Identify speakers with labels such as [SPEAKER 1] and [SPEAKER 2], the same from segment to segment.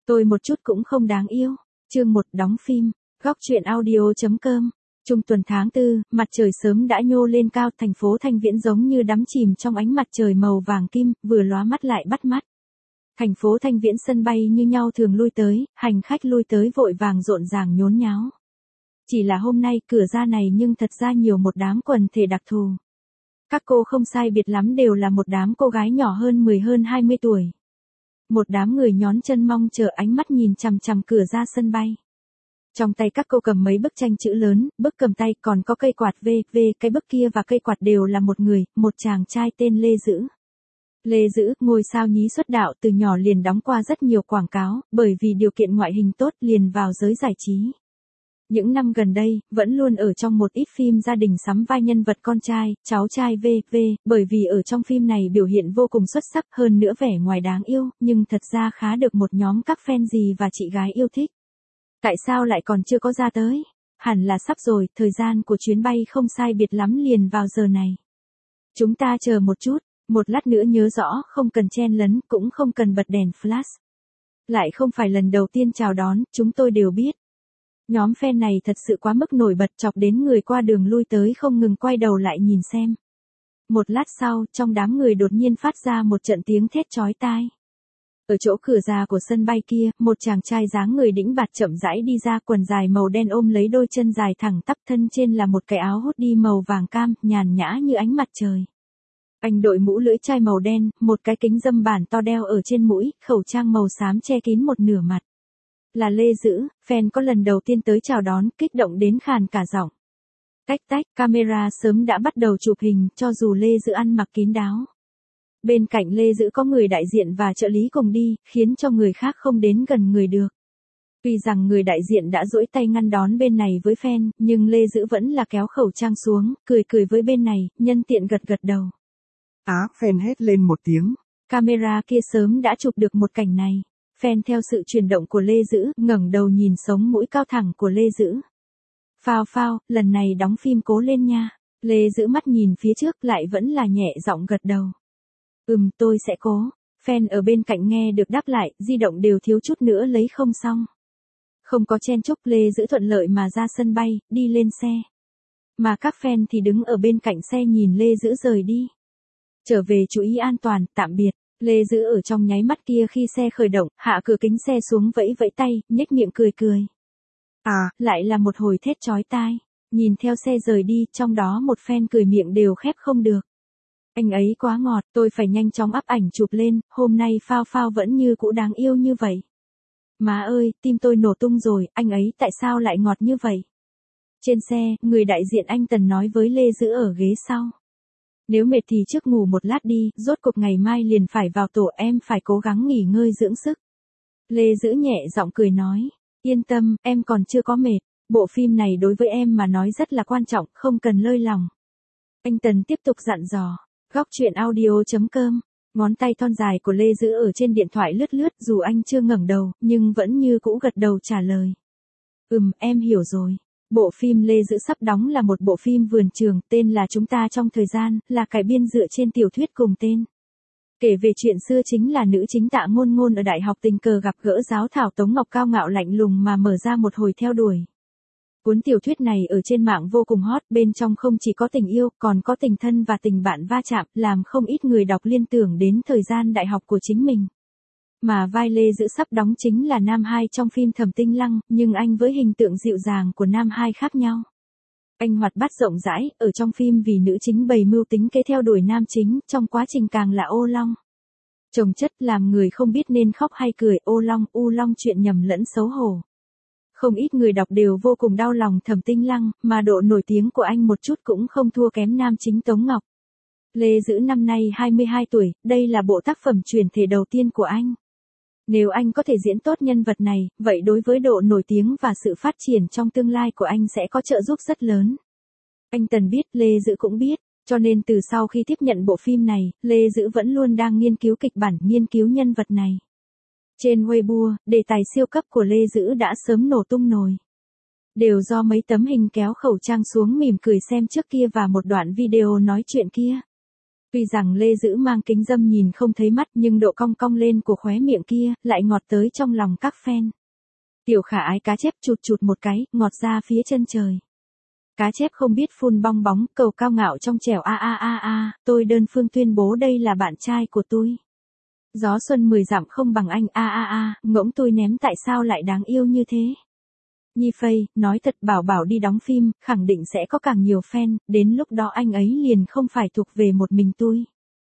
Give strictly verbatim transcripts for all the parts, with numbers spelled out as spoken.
[SPEAKER 1] Tôi một chút cũng không đáng yêu. Chương một đóng phim. Góc truyện audio.com. Trung tuần tháng tư, mặt trời sớm đã nhô lên cao, thành phố Thanh Viễn giống như đắm chìm trong ánh mặt trời màu vàng kim, vừa lóa mắt lại bắt mắt. Thành phố Thanh Viễn sân bay như nhau thường lui tới, hành khách lui tới vội vàng rộn ràng nhốn nháo. Chỉ là hôm nay cửa ra này nhưng thật ra nhiều một đám quần thể đặc thù. Các cô không sai biệt lắm đều là một đám cô gái nhỏ hơn mười hơn hai mươi tuổi. Một đám người nhón chân mong chờ ánh mắt nhìn chằm chằm cửa ra sân bay. Trong tay các cô cầm mấy bức tranh chữ lớn, bức cầm tay còn có cây quạt V, V, cái bức kia và cây quạt đều là một người, một chàng trai tên Lê Dữ. Lê Dữ, ngôi sao nhí xuất đạo từ nhỏ liền đóng qua rất nhiều quảng cáo, bởi vì điều kiện ngoại hình tốt liền vào giới giải trí. Những năm gần đây, vẫn luôn ở trong một ít phim gia đình sắm vai nhân vật con trai, cháu trai V, V, bởi vì ở trong phim này biểu hiện vô cùng xuất sắc hơn nữa vẻ ngoài đáng yêu, nhưng thật ra khá được một nhóm các fan dì và chị gái yêu thích. Tại sao lại còn chưa có ra tới? Hẳn là sắp rồi, thời gian của chuyến bay không sai biệt lắm liền vào giờ này. Chúng ta chờ một chút, một lát nữa nhớ rõ, không cần chen lấn, cũng không cần bật đèn flash. Lại không phải lần đầu tiên chào đón, chúng tôi đều biết. Nhóm fan này thật sự quá mức nổi bật, chọc đến người qua đường lui tới không ngừng quay đầu lại nhìn xem. Một lát sau, trong đám người đột nhiên phát ra một trận tiếng thét chói tai. Ở chỗ cửa ra của sân bay kia, một chàng trai dáng người đĩnh bạt chậm rãi đi ra, quần dài màu đen ôm lấy đôi chân dài thẳng tắp, thân trên là một cái áo hoodie màu vàng cam, nhàn nhã như ánh mặt trời. Anh đội mũ lưỡi chai màu đen, một cái kính râm bản to đeo ở trên mũi, khẩu trang màu xám che kín một nửa mặt. Là Lê Dữ, fan có lần đầu tiên tới chào đón, kích động đến khàn cả giọng. Tách tách, camera sớm đã bắt đầu chụp hình, cho dù Lê Dữ ăn mặc kín đáo. Bên cạnh Lê Dữ có người đại diện và trợ lý cùng đi, khiến cho người khác không đến gần người được. Tuy rằng người đại diện đã duỗi tay ngăn đón bên này với fan, nhưng Lê Dữ vẫn là kéo khẩu trang xuống, cười cười với bên này, nhân tiện gật gật đầu.
[SPEAKER 2] Á, fan hét lên một tiếng.
[SPEAKER 1] Camera kia sớm đã chụp được một cảnh này. Fan theo sự chuyển động của Lê Dữ, ngẩng đầu nhìn sống mũi cao thẳng của Lê Dữ. Phao phao, lần này đóng phim cố lên nha. Lê Dữ mắt nhìn phía trước lại vẫn là nhẹ giọng gật đầu. Ừm, tôi sẽ cố. Fan ở bên cạnh nghe được đáp lại, di động đều thiếu chút nữa lấy không xong. Không có chen chúc, Lê Dữ thuận lợi mà ra sân bay, đi lên xe. Mà các fan thì đứng ở bên cạnh xe nhìn Lê Dữ rời đi. Trở về chú ý an toàn, tạm biệt. Lê Dữ ở trong nháy mắt kia khi xe khởi động, hạ cửa kính xe xuống vẫy vẫy tay, nhếch miệng cười cười. À, lại là một hồi thét chói tai. Nhìn theo xe rời đi, trong đó một fan cười miệng đều khép không được. Anh ấy quá ngọt, tôi phải nhanh chóng up ảnh chụp lên, hôm nay phao phao vẫn như cũ đáng yêu như vậy. Má ơi, tim tôi nổ tung rồi, anh ấy tại sao lại ngọt như vậy? Trên xe, người đại diện anh Tần nói với Lê Dữ ở ghế sau. Nếu mệt thì trước ngủ một lát đi, rốt cuộc ngày mai liền phải vào tổ, em phải cố gắng nghỉ ngơi dưỡng sức. Lê Dữ nhẹ giọng cười nói, yên tâm, em còn chưa có mệt, bộ phim này đối với em mà nói rất là quan trọng, không cần lơi lòng. Anh Tần tiếp tục dặn dò. Góc truyện audio.com. Ngón tay thon dài của Lê Dữ ở trên điện thoại lướt lướt, dù anh chưa ngẩng đầu, nhưng vẫn như cũ gật đầu trả lời. Ừm, em hiểu rồi. Bộ phim Lê Dữ sắp đóng là một bộ phim vườn trường, tên là Chúng ta trong thời gian, là cải biên dựa trên tiểu thuyết cùng tên. Kể về chuyện xưa chính là nữ chính Tạ Ngôn Ngôn ở đại học tình cờ gặp gỡ giáo thảo Tống Ngọc cao ngạo lạnh lùng mà mở ra một hồi theo đuổi. Cuốn tiểu thuyết này ở trên mạng vô cùng hot, bên trong không chỉ có tình yêu, còn có tình thân và tình bạn va chạm, làm không ít người đọc liên tưởng đến thời gian đại học của chính mình. Mà vai Lê Dữ sắp đóng chính là nam hai trong phim Thẩm Tinh Lăng, nhưng anh với hình tượng dịu dàng của nam hai khác nhau. Anh hoạt bát rộng rãi, ở trong phim vì nữ chính bày mưu tính kế theo đuổi nam chính, trong quá trình càng là ô long. Chồng chất làm người không biết nên khóc hay cười, ô long, u long chuyện nhầm lẫn xấu hổ. Không ít người đọc đều vô cùng đau lòng Thẩm Tinh Lăng, mà độ nổi tiếng của anh một chút cũng không thua kém nam chính Tống Ngọc. Lê Dữ năm nay hai mươi hai tuổi, đây là bộ tác phẩm chuyển thể đầu tiên của anh. Nếu anh có thể diễn tốt nhân vật này, vậy đối với độ nổi tiếng và sự phát triển trong tương lai của anh sẽ có trợ giúp rất lớn. Anh Tần biết, Lê Dữ cũng biết, cho nên từ sau khi tiếp nhận bộ phim này, Lê Dữ vẫn luôn đang nghiên cứu kịch bản, nghiên cứu nhân vật này. Trên Weibo, đề tài siêu cấp của Lê Dữ đã sớm nổ tung nồi. Đều do mấy tấm hình kéo khẩu trang xuống mỉm cười xem trước kia và một đoạn video nói chuyện kia. Tuy rằng Lê Dữ mang kính râm nhìn không thấy mắt nhưng độ cong cong lên của khóe miệng kia lại ngọt tới trong lòng các fan. Tiểu Khả Ái cá chép chụt chụt một cái, ngọt ra phía chân trời. Cá chép không biết phun bong bóng, cầu cao ngạo trong trẻo a a a a, tôi đơn phương tuyên bố đây là bạn trai của tôi. Gió xuân mười dặm không bằng anh a a a, ngỗng tôi ném tại sao lại đáng yêu như thế. Nhi Phây, nói thật Bảo Bảo đi đóng phim, khẳng định sẽ có càng nhiều fan, đến lúc đó anh ấy liền không phải thuộc về một mình tôi.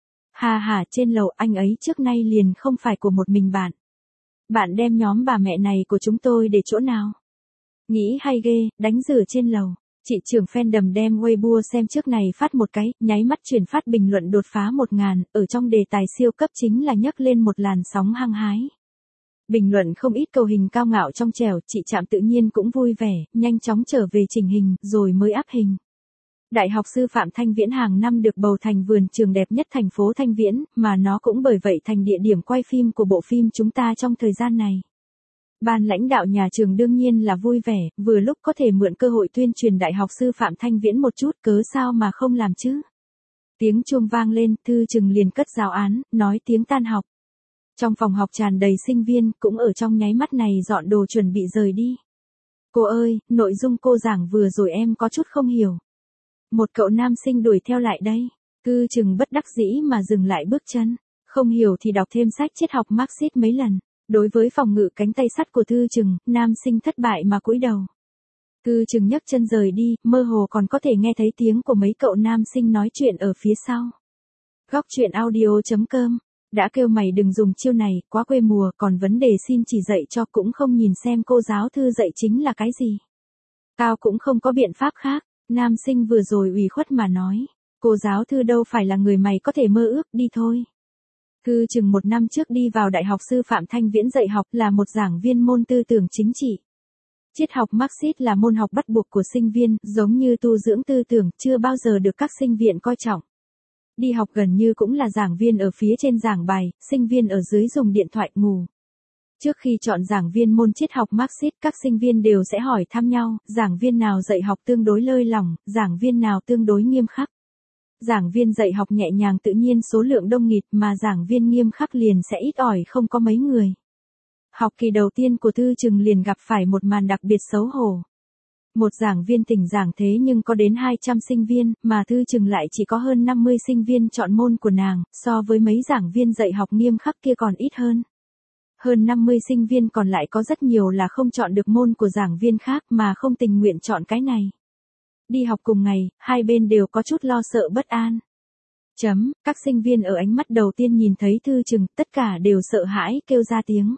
[SPEAKER 1] Hà hà, trên lầu anh ấy trước nay liền không phải của một mình bạn. Bạn đem nhóm bà mẹ này của chúng tôi để chỗ nào? Nghĩ hay ghê, đánh rửa trên lầu. Chị trưởng fandom đem Weibo xem trước này phát một cái, nháy mắt chuyển phát bình luận đột phá một ngàn, ở trong đề tài siêu cấp chính là nhấc lên một làn sóng hăng hái. Bình luận không ít câu hình cao ngạo trong trẻo, chị Trạm tự nhiên cũng vui vẻ, nhanh chóng trở về chỉnh hình, rồi mới up hình. Đại học Sư phạm Thanh Viễn hàng năm được bầu thành vườn trường đẹp nhất thành phố Thanh Viễn, mà nó cũng bởi vậy thành địa điểm quay phim của bộ phim chúng ta trong thời gian này. Ban lãnh đạo nhà trường đương nhiên là vui vẻ, vừa lúc có thể mượn cơ hội tuyên truyền Đại học Sư phạm Thanh Viễn một chút, cớ sao mà không làm chứ. Tiếng chuông vang lên, Thư Trừng liền cất giáo án, nói tiếng tan học. Trong phòng học tràn đầy sinh viên, cũng ở trong nháy mắt này dọn đồ chuẩn bị rời đi. Cô ơi, nội dung cô giảng vừa rồi em có chút không hiểu. Một cậu nam sinh đuổi theo lại đây. Thư Trừng bất đắc dĩ mà dừng lại bước chân. Không hiểu thì đọc thêm sách triết học Marxist mấy lần. Đối với phòng ngự cánh tay sắt của Thư Trừng, nam sinh thất bại mà cúi đầu. Thư Trừng nhấc chân rời đi, mơ hồ còn có thể nghe thấy tiếng của mấy cậu nam sinh nói chuyện ở phía sau. Góc truyện audio chấm com. Đã kêu mày đừng dùng chiêu này, quá quê mùa, còn vấn đề xin chỉ dạy cho cũng không nhìn xem cô giáo thư dạy chính là cái gì. Tao cũng không có biện pháp khác, nam sinh vừa rồi ủy khuất mà nói. Cô giáo thư đâu phải là người mày có thể mơ ước, đi thôi. Thư Trừng một năm trước đi vào Đại học Sư phạm Thanh Viễn dạy học là một giảng viên môn tư tưởng chính trị. Triết học Marxist là môn học bắt buộc của sinh viên, giống như tu dưỡng tư tưởng, chưa bao giờ được các sinh viện coi trọng. Đi học gần như cũng là giảng viên ở phía trên giảng bài, sinh viên ở dưới dùng điện thoại ngủ. Trước khi chọn giảng viên môn triết học Marxist, các sinh viên đều sẽ hỏi thăm nhau, giảng viên nào dạy học tương đối lơi lỏng, giảng viên nào tương đối nghiêm khắc. Giảng viên dạy học nhẹ nhàng tự nhiên số lượng đông nghịt mà giảng viên nghiêm khắc liền sẽ ít ỏi không có mấy người. Học kỳ đầu tiên của Thư Trừng liền gặp phải một màn đặc biệt xấu hổ. Một giảng viên thỉnh giảng thế nhưng có đến hai trăm sinh viên, mà Thư Trừng lại chỉ có hơn năm mươi sinh viên chọn môn của nàng, so với mấy giảng viên dạy học nghiêm khắc kia còn ít hơn. Hơn năm mươi sinh viên còn lại có rất nhiều là không chọn được môn của giảng viên khác mà không tình nguyện chọn cái này. Đi học cùng ngày, hai bên đều có chút lo sợ bất an. Chấm, các sinh viên ở ánh mắt đầu tiên nhìn thấy Thư Trừng, tất cả đều sợ hãi kêu ra tiếng.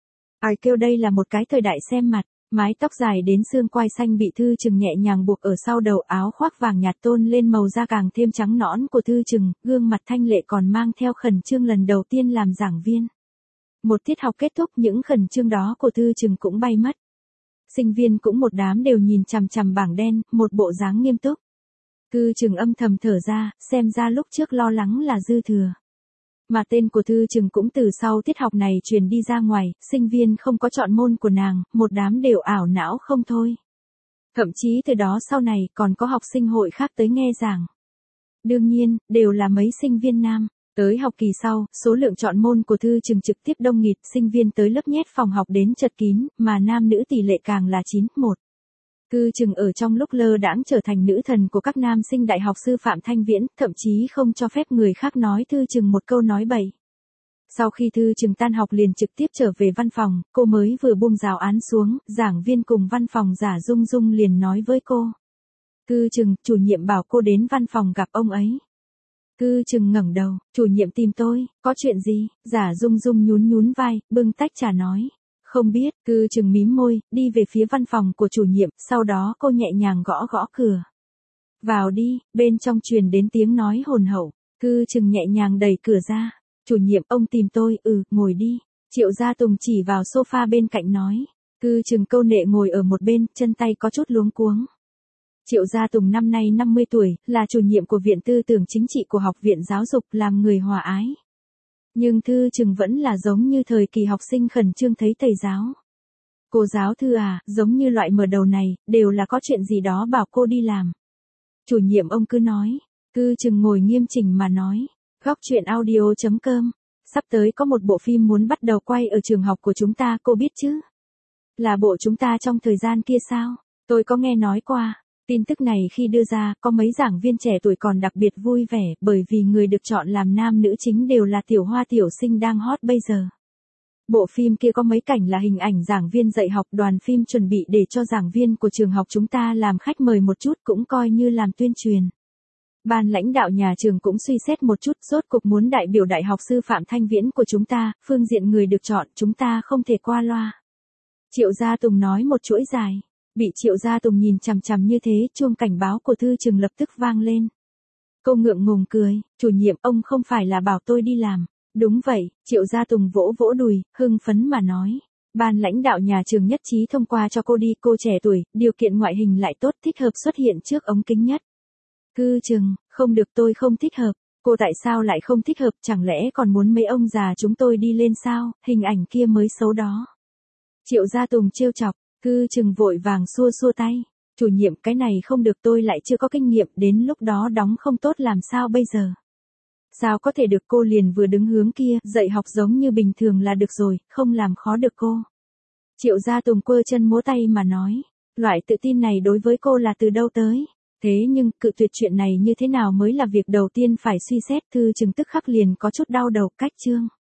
[SPEAKER 1] Ai kêu đây là một cái thời đại xem mặt. Mái tóc dài đến xương quai xanh bị Thư Trừng nhẹ nhàng buộc ở sau đầu, áo khoác vàng nhạt tôn lên màu da càng thêm trắng nõn của Thư Trừng, gương mặt thanh lệ còn mang theo khẩn trương lần đầu tiên làm giảng viên. Một tiết học kết thúc, những khẩn trương đó của Thư Trừng cũng bay mất. Sinh viên cũng một đám đều nhìn chằm chằm bảng đen, một bộ dáng nghiêm túc. Thư Trừng âm thầm thở ra, xem ra lúc trước lo lắng là dư thừa. Mà tên của Thư Trừng cũng từ sau tiết học này truyền đi ra ngoài, sinh viên không có chọn môn của nàng, một đám đều ảo não không thôi. Thậm chí từ đó sau này còn có học sinh hội khác tới nghe giảng. Đương nhiên, đều là mấy sinh viên nam. Tới học kỳ sau, số lượng chọn môn của Thư Trừng trực tiếp đông nghịt, sinh viên tới lớp nhét phòng học đến chật kín, mà nam nữ tỷ lệ càng là chín một. Thư Trừng ở trong lúc lơ đãng trở thành nữ thần của các nam sinh Đại học Sư phạm Thanh Viễn, thậm chí không cho phép người khác nói Thư Trừng một câu nói bậy. Sau khi Thư Trừng tan học liền trực tiếp trở về văn phòng, cô mới vừa buông giáo án xuống, giảng viên cùng văn phòng giả Dung Dung liền nói với cô. Thư Trừng, chủ nhiệm bảo cô đến văn phòng gặp ông ấy. Thư Trừng ngẩng đầu, chủ nhiệm tìm tôi, có chuyện gì? Giả Dung Dung nhún nhún vai, bưng tách trà nói. Không biết, Thư Trừng mím môi, đi về phía văn phòng của chủ nhiệm, sau đó cô nhẹ nhàng gõ gõ cửa. Vào đi, bên trong truyền đến tiếng nói hồn hậu, Thư Trừng nhẹ nhàng đẩy cửa ra. Chủ nhiệm, ông tìm tôi, ừ, ngồi đi. Triệu Gia Tùng chỉ vào sofa bên cạnh nói. Thư Trừng câu nệ ngồi ở một bên, chân tay có chút luống cuống. Triệu Gia Tùng năm nay năm mươi tuổi, là chủ nhiệm của Viện Tư tưởng Chính trị của Học viện Giáo dục, làm người hòa ái. Nhưng Thư Trừng vẫn là giống như thời kỳ học sinh khẩn trương thấy thầy giáo. Cô giáo Thư à, giống như loại mở đầu này, đều là có chuyện gì đó bảo cô đi làm. Chủ nhiệm ông cứ nói. Thư Trừng ngồi nghiêm chỉnh mà nói. Góc truyện audio chấm com. Sắp tới có một bộ phim muốn bắt đầu quay ở trường học của chúng ta, cô biết chứ? Là bộ chúng ta trong thời gian kia sao? Tôi có nghe nói qua. Tin tức này khi đưa ra, có mấy giảng viên trẻ tuổi còn đặc biệt vui vẻ bởi vì người được chọn làm nam nữ chính đều là tiểu hoa tiểu sinh đang hot bây giờ. Bộ phim kia có mấy cảnh là hình ảnh giảng viên dạy học, đoàn phim chuẩn bị để cho giảng viên của trường học chúng ta làm khách mời một chút, cũng coi như làm tuyên truyền. Ban lãnh đạo nhà trường cũng suy xét một chút, rốt cuộc muốn đại biểu Đại học Sư phạm Thanh Viễn của chúng ta, phương diện người được chọn, chúng ta không thể qua loa. Triệu Gia Tùng nói một chuỗi dài. Bị Triệu Gia Tùng nhìn chằm chằm như thế, chuông cảnh báo của thư trường lập tức vang lên. Cô ngượng ngùng cười, chủ nhiệm, ông không phải là bảo tôi đi làm. Đúng vậy, Triệu Gia Tùng vỗ vỗ đùi, hưng phấn mà nói. Ban lãnh đạo nhà trường nhất trí thông qua cho cô đi, cô trẻ tuổi, điều kiện ngoại hình lại tốt, thích hợp xuất hiện trước ống kính nhất. Thư trường, không được, tôi không thích hợp. Cô tại sao lại không thích hợp, chẳng lẽ còn muốn mấy ông già chúng tôi đi lên sao, hình ảnh kia mới xấu đó. Triệu Gia Tùng trêu chọc, Thư trường vội vàng xua xua tay. Chủ nhiệm, cái này không được, tôi lại chưa có kinh nghiệm, đến lúc đó đóng không tốt làm sao bây giờ. Sao có thể được, cô liền vừa đứng hướng kia, dạy học giống như bình thường là được rồi, không làm khó được cô. Triệu Gia Tùng quơ chân múa tay mà nói, loại tự tin này đối với cô là từ đâu tới. Thế nhưng, cự tuyệt chuyện này như thế nào mới là việc đầu tiên phải suy xét. Thư trường tức khắc liền có chút đau đầu, cách chương.